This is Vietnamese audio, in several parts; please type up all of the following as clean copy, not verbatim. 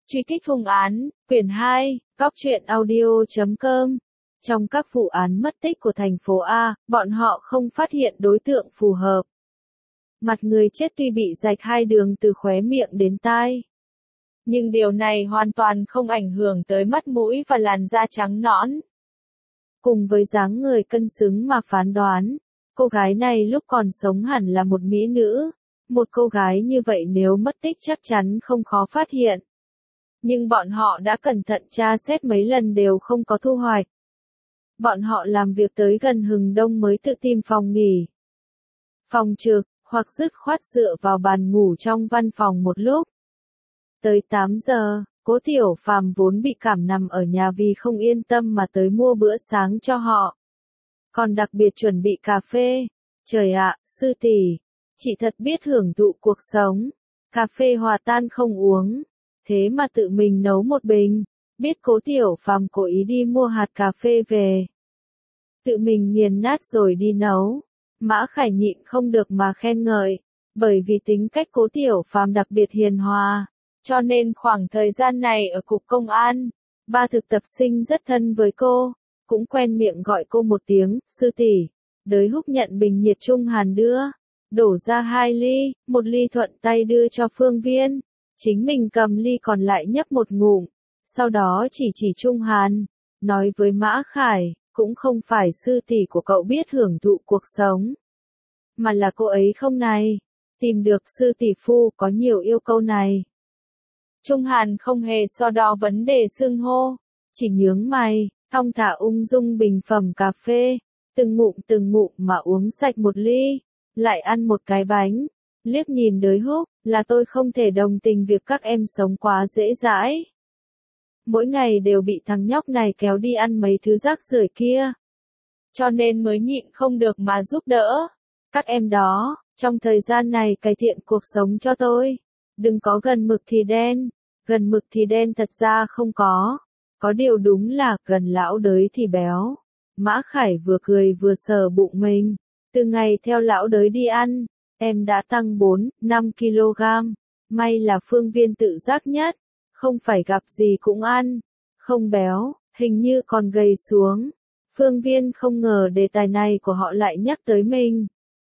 Truy kích hung án, quyển 2, góc truyện audio.com. Trong các vụ án mất tích của thành phố A, bọn họ không phát hiện đối tượng phù hợp. Mặt người chết tuy bị rạch hai đường từ khóe miệng đến tai. Nhưng điều này hoàn toàn không ảnh hưởng tới mắt mũi và làn da trắng nõn. Cùng với dáng người cân xứng mà phán đoán, cô gái này lúc còn sống hẳn là một mỹ nữ. Một cô gái như vậy nếu mất tích chắc chắn không khó phát hiện. Nhưng bọn họ đã cẩn thận tra xét mấy lần đều không có thu hoạch. Bọn họ làm việc tới gần hừng đông mới tự tìm phòng nghỉ, phòng trực, hoặc dứt khoát dựa vào bàn ngủ trong văn phòng một lúc. Tới 8 giờ, Cố Tiểu Phàm vốn bị cảm nằm ở nhà vì không yên tâm mà tới mua bữa sáng cho họ. Còn đặc biệt chuẩn bị cà phê. Trời ạ, sư tỷ, chị thật biết hưởng thụ cuộc sống. Cà phê hòa tan không uống. Thế mà tự mình nấu một bình. Biết Cố Tiểu Phàm cố ý đi mua hạt cà phê về. Tự mình nghiền nát rồi đi nấu. Mã Khải nhịn không được mà khen ngợi. Bởi vì tính cách Cố Tiểu Phàm đặc biệt hiền hòa. Cho nên khoảng thời gian này ở cục công an, ba thực tập sinh rất thân với cô. Cũng quen miệng gọi cô một tiếng, sư tỷ. Đới Húc nhận bình nhiệt Trung Hàn đưa. Đổ ra 2 ly, một ly thuận tay đưa cho Phương Viên. Chính mình cầm ly còn lại nhấp một ngụm. Sau đó chỉ Trung Hàn. Nói với Mã Khải, cũng không phải sư tỷ của cậu biết hưởng thụ cuộc sống. Mà là cô ấy không này. Tìm được sư tỷ phu có nhiều yêu cầu này. Trung Hàn không hề so đo vấn đề xưng hô. Chỉ nhướng mày, thong thả ung dung bình phẩm cà phê. Từng ngụm mà uống sạch một ly. Lại ăn một cái bánh. Liếc nhìn Đới Húc, là tôi không thể đồng tình việc các em sống quá dễ dãi. Mỗi ngày đều bị thằng nhóc này kéo đi ăn mấy thứ rác rưởi kia. Cho nên mới nhịn không được mà giúp đỡ. Các em đó, trong thời gian này cải thiện cuộc sống cho tôi. Đừng có gần mực thì đen. Gần mực thì đen thật ra không có. Có điều đúng là gần lão Đới thì béo. Mã Khải vừa cười vừa sờ bụng mình. Từ ngày theo lão Đới đi ăn, em đã tăng 4-5 kg. May là Phương Viên tự giác nhất. Không phải gặp gì cũng ăn. Không béo, hình như còn gầy xuống. Phương Viên không ngờ đề tài này của họ lại nhắc tới mình.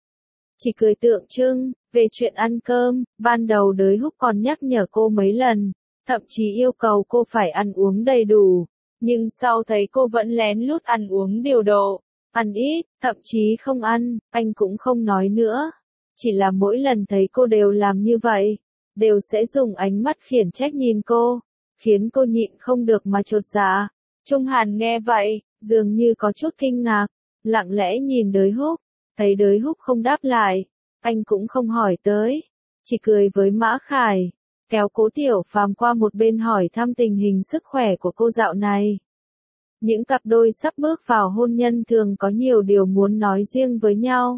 Chỉ cười tượng trưng, về chuyện ăn cơm, ban đầu Đới Húc còn nhắc nhở cô mấy lần. Thậm chí yêu cầu cô phải ăn uống đầy đủ. Nhưng sau thấy cô vẫn lén lút ăn uống điều độ. Ăn ít, thậm chí không ăn, anh cũng không nói nữa. Chỉ là mỗi lần thấy cô đều làm như vậy, đều sẽ dùng ánh mắt khiển trách nhìn cô, khiến cô nhịn không được mà chột dạ. Trung Hàn nghe vậy, dường như có chút kinh ngạc, lặng lẽ nhìn Đới Húc, thấy Đới Húc không đáp lại, anh cũng không hỏi tới, chỉ cười với Mã Khải, kéo Cố Tiểu Phàm qua một bên hỏi thăm tình hình sức khỏe của cô dạo này. Những cặp đôi sắp bước vào hôn nhân thường có nhiều điều muốn nói riêng với nhau.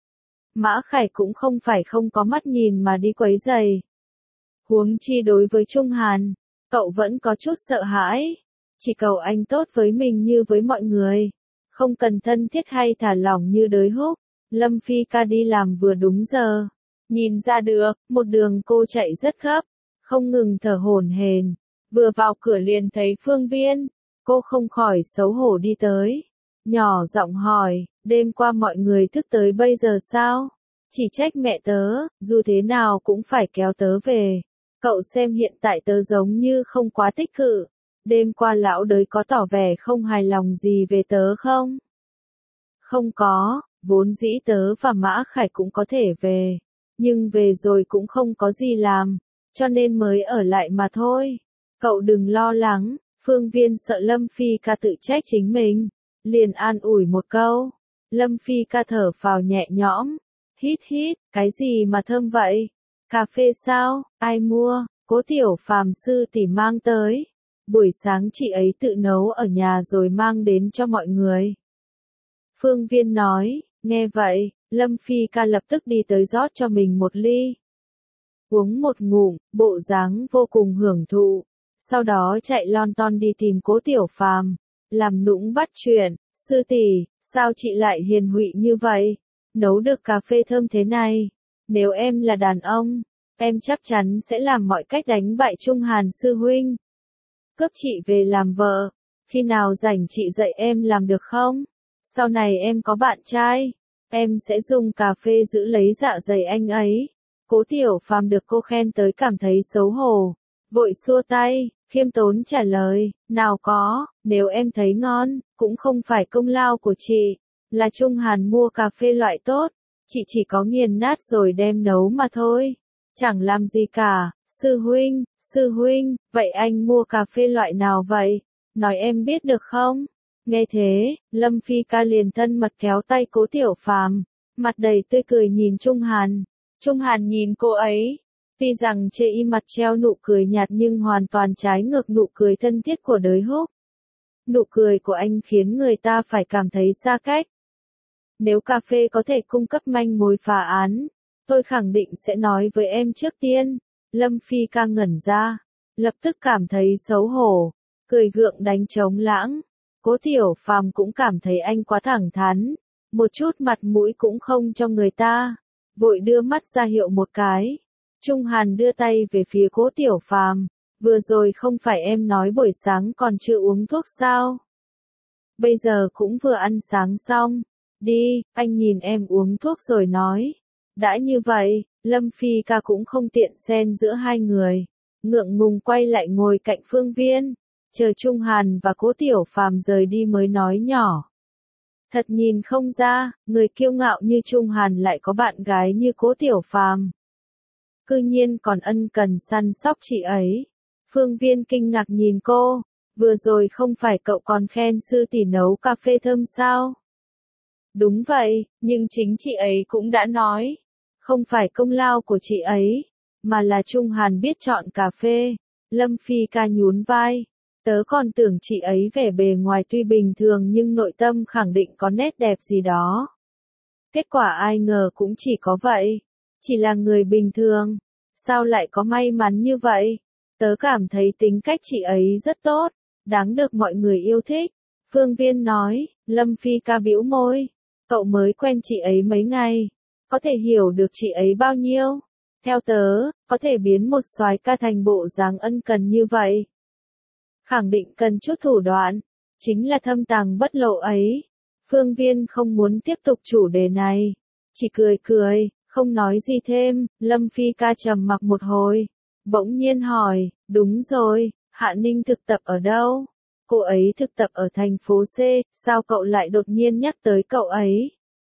Mã Khải cũng không phải không có mắt nhìn mà đi quấy rầy. Huống chi đối với Trung Hàn, cậu vẫn có chút sợ hãi. Chỉ cầu anh tốt với mình như với mọi người. Không cần thân thiết hay thả lỏng như Đới Húc. Lâm Phi ca đi làm vừa đúng giờ. Nhìn ra được, một đường cô chạy rất gấp. Không ngừng thở hổn hển. Vừa vào cửa liền thấy Phương Viên. Cô không khỏi xấu hổ đi tới. Nhỏ giọng hỏi, đêm qua mọi người thức tới bây giờ sao? Chỉ trách mẹ tớ, dù thế nào cũng phải kéo tớ về. Cậu xem hiện tại tớ giống như không quá tích cực. Đêm qua lão Đới có tỏ vẻ không hài lòng gì về tớ không? Không có, vốn dĩ tớ và Mã Khải cũng có thể về. Nhưng về rồi cũng không có gì làm, cho nên mới ở lại mà thôi. Cậu đừng lo lắng, Phương Viên sợ Lâm Phi ca tự trách chính mình. Liền an ủi một câu. Lâm Phi ca thở phào nhẹ nhõm. Hít, cái gì mà thơm vậy? Cà phê sao? Ai mua? Cố Tiểu Phàm sư tỷ mang tới. Buổi sáng chị ấy tự nấu ở nhà rồi mang đến cho mọi người. Phương Viên nói, nghe vậy, Lâm Phi ca lập tức đi tới rót cho mình một ly. Uống một ngụm, bộ dáng vô cùng hưởng thụ. Sau đó chạy lon ton đi tìm Cố Tiểu Phàm, làm nũng bắt chuyện, sư tỷ, sao chị lại hiền hụy như vậy? Nấu được cà phê thơm thế này, nếu em là đàn ông, Em chắc chắn sẽ làm mọi cách đánh bại Trung Hàn sư huynh. Cướp chị về làm vợ. Khi nào rảnh chị dạy em làm được không? Sau này em có bạn trai, em sẽ dùng cà phê giữ lấy dạ dày anh ấy. Cố Tiểu Phàm được cô khen tới cảm thấy xấu hổ. Vội xua tay, khiêm tốn trả lời, nào có, nếu em thấy ngon, cũng không phải công lao của chị. Là Trung Hàn mua cà phê loại tốt, chị chỉ có nghiền nát rồi đem nấu mà thôi. Chẳng làm gì cả, sư huynh, vậy anh mua cà phê loại nào vậy? Nói em biết được không? Nghe thế, Lâm Phi ca liền thân mật kéo tay Cố Tiểu Phàm, mặt đầy tươi cười nhìn Trung Hàn. Trung Hàn nhìn cô ấy, tuy rằng chê y mặt treo nụ cười nhạt nhưng hoàn toàn trái ngược nụ cười thân thiết của Đới Húc. Nụ cười của anh khiến người ta phải cảm thấy xa cách. Nếu cà phê có thể cung cấp manh mối phá án, tôi khẳng định sẽ nói với em trước tiên. Lâm Phi ca ngẩn ra, lập tức cảm thấy xấu hổ, cười gượng đánh trống lãng. Cố Tiểu Phàm cũng cảm thấy anh quá thẳng thắn, một chút mặt mũi cũng không cho người ta, vội đưa mắt ra hiệu một cái. Trung Hàn đưa tay về phía Cố Tiểu Phàm, vừa rồi không phải em nói buổi sáng còn chưa uống thuốc sao? Bây giờ cũng vừa ăn sáng xong, đi, anh nhìn em uống thuốc rồi nói. Đã như vậy, Lâm Phi ca cũng không tiện xen giữa hai người, ngượng ngùng quay lại ngồi cạnh Phương Viên, chờ Trung Hàn và Cố Tiểu Phàm rời đi mới nói nhỏ. Thật nhìn không ra, người kiêu ngạo như Trung Hàn lại có bạn gái như Cố Tiểu Phàm. Cư nhiên còn ân cần săn sóc chị ấy. Phương Viên kinh ngạc nhìn cô, vừa rồi không phải cậu còn khen sư tỷ nấu cà phê thơm sao? Đúng vậy, nhưng chính chị ấy cũng đã nói, không phải công lao của chị ấy, mà là Trung Hàn biết chọn cà phê. Lâm Phi ca nhún vai, tớ còn tưởng chị ấy vẻ bề ngoài tuy bình thường nhưng nội tâm khẳng định có nét đẹp gì đó. Kết quả ai ngờ cũng chỉ có vậy, chỉ là người bình thường, sao lại có may mắn như vậy? Tớ cảm thấy tính cách chị ấy rất tốt, đáng được mọi người yêu thích. Phương Viên nói. Lâm Phi ca bĩu môi, cậu mới quen chị ấy mấy ngày, có thể hiểu được chị ấy bao nhiêu. Theo tớ, có thể biến một soái ca thành bộ dáng ân cần như vậy, khẳng định cần chút thủ đoạn, chính là thâm tàng bất lộ ấy. Phương Viên không muốn tiếp tục chủ đề này, chỉ cười cười, không nói gì thêm. Lâm Phi ca trầm mặc một hồi, bỗng nhiên hỏi, đúng rồi, Hạ Ninh thực tập ở đâu? Cô ấy thực tập ở thành phố C, sao cậu lại đột nhiên nhắc tới cậu ấy?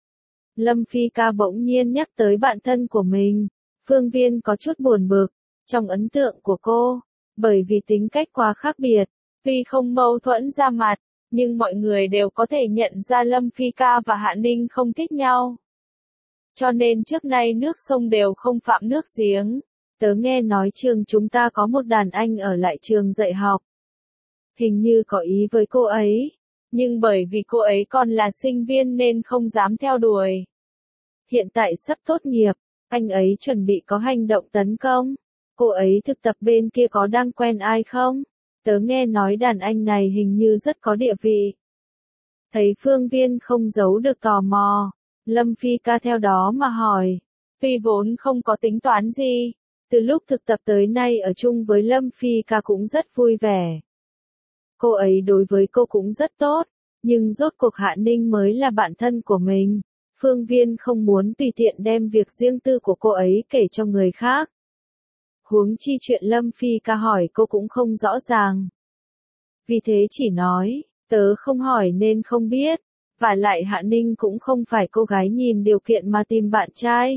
Lâm Phi ca bỗng nhiên nhắc tới bạn thân của mình. Phương Viên có chút buồn bực, trong ấn tượng của cô, bởi vì tính cách quá khác biệt, tuy không mâu thuẫn ra mặt, nhưng mọi người đều có thể nhận ra Lâm Phi ca và Hạ Ninh không thích nhau. Cho nên trước nay nước sông đều không phạm nước giếng. Tớ nghe nói trường chúng ta có một đàn anh ở lại trường dạy học. Hình như có ý với cô ấy, nhưng bởi vì cô ấy còn là sinh viên nên không dám theo đuổi. Hiện tại sắp tốt nghiệp, anh ấy chuẩn bị có hành động tấn công. Cô ấy thực tập bên kia có đang quen ai không? Tớ nghe nói đàn anh này hình như rất có địa vị. Thấy Phương Viên không giấu được tò mò, Lâm Phi ca theo đó mà hỏi. Tuy vốn không có tính toán gì, từ lúc thực tập tới nay ở chung với Lâm Phi ca cũng rất vui vẻ. Cô ấy đối với cô cũng rất tốt, nhưng rốt cuộc Hạ Ninh mới là bạn thân của mình. Phương Viên không muốn tùy tiện đem việc riêng tư của cô ấy kể cho người khác. Huống chi chuyện Lâm Phi ca hỏi cô cũng không rõ ràng. Vì thế chỉ nói, tớ không hỏi nên không biết, và lại Hạ Ninh cũng không phải cô gái nhìn điều kiện mà tìm bạn trai.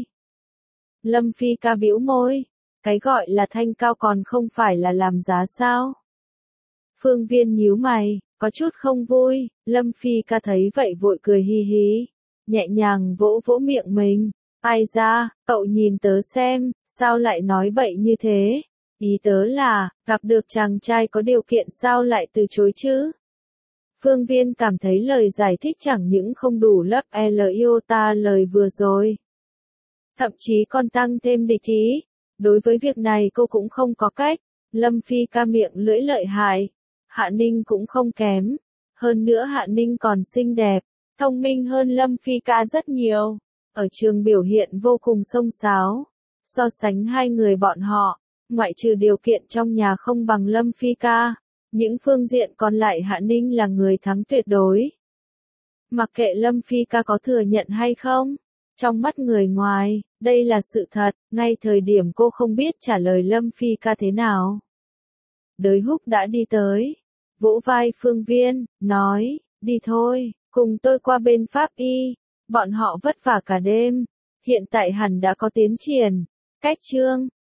Lâm Phi ca bĩu môi, cái gọi là thanh cao còn không phải là làm giá sao? Phương Viên nhíu mày, có chút không vui. Lâm Phi ca thấy vậy vội cười hi hí, nhẹ nhàng vỗ vỗ miệng mình. Ai ra, cậu nhìn tớ xem, sao lại nói bậy như thế? Ý tớ là, gặp được chàng trai có điều kiện sao lại từ chối chứ? Phương Viên cảm thấy lời giải thích chẳng những không đủ lấp iota lời vừa rồi, thậm chí còn tăng thêm địch ý. Đối với việc này cô cũng không có cách. Lâm Phi ca miệng lưỡi lợi hại. Hạ Ninh cũng không kém. Hơn nữa Hạ Ninh còn xinh đẹp, thông minh hơn Lâm Phi ca rất nhiều. Ở trường biểu hiện vô cùng xông xáo. So sánh hai người bọn họ, ngoại trừ điều kiện trong nhà không bằng Lâm Phi ca, những phương diện còn lại Hạ Ninh là người thắng tuyệt đối. Mặc kệ Lâm Phi ca có thừa nhận hay không, trong mắt người ngoài, đây là sự thật, ngay thời điểm cô không biết trả lời Lâm Phi ca thế nào. Đới Húc đã đi tới, vỗ vai Phương Viên, nói, đi thôi, cùng tôi qua bên Pháp Y, bọn họ vất vả cả đêm, hiện tại hẳn đã có tiến triển. Cách chương